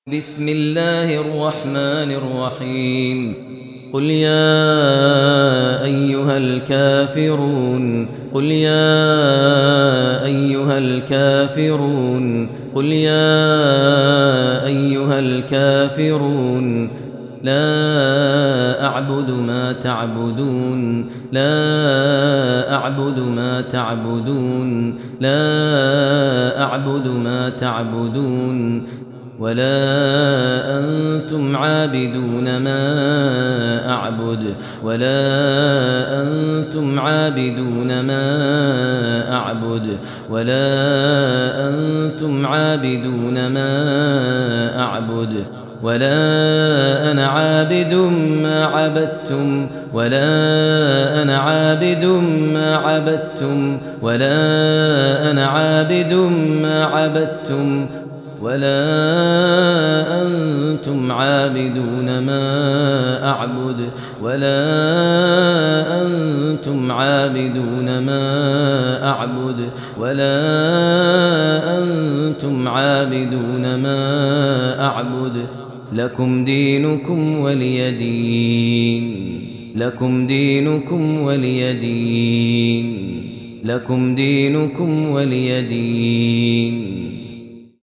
بسم الله الرحمن الرحيم قل يا أيها الكافرون قل يا أيها الكافرون قل يا أيها الكافرون لا أعبد ما تعبدون لا أعبد ما تعبدون لا أعبد ما تعبدون ولا أنتم عابدون ما أعبد ولا أنتم عابدون ما أعبد ولا أنتم عابدون ما أعبد ولا أنا عابد ما عبدتم ولا أنا عابد ما عبدتم ولا أنا عابد ما عبدتم ولا أنتم عابدون ما أعبد ولا أنتم عابدون ما أعبد ولا أنتم عابدون ما أعبد لكم دينكم ولي دين لكم دينكم ولي دين لكم دينكم ولي دين